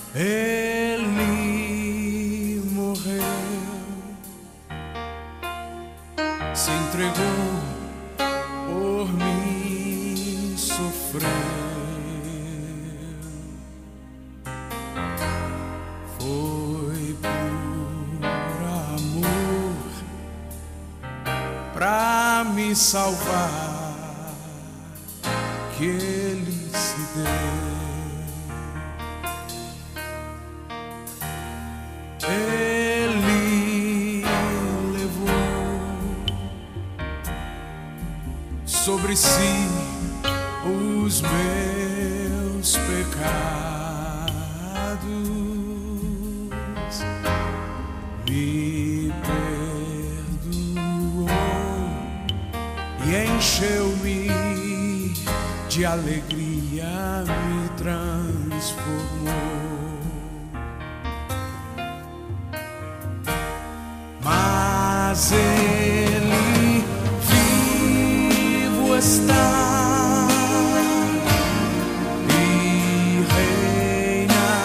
Ele morreu, se entregou por mim, sofreu. Foi por amor pra me salvar que ele se deu. Ele levou sobre si os meus pecados, me perdoou e encheu-me de alegria, me transformou. Mas ele vivo está e reina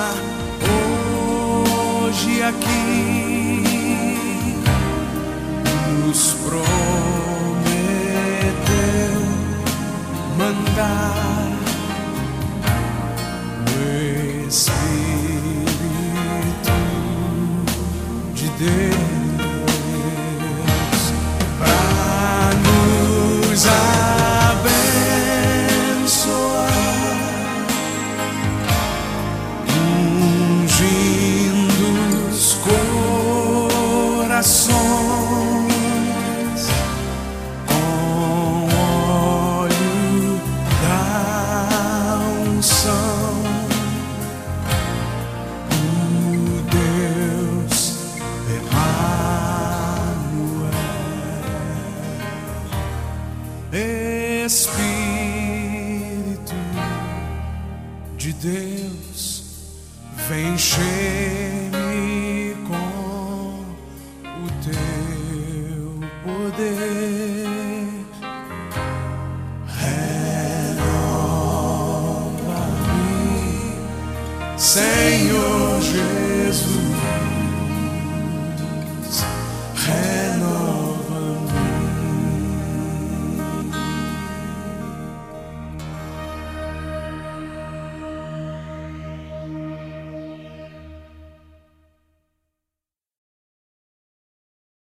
hoje aqui, nos prometeu mandar o Espírito de Deus abençoar, ungindo os corações com óleo da unção, o Deus Espírito de Deus, vem encher-me com o teu poder, renova-me, Senhor Jesus.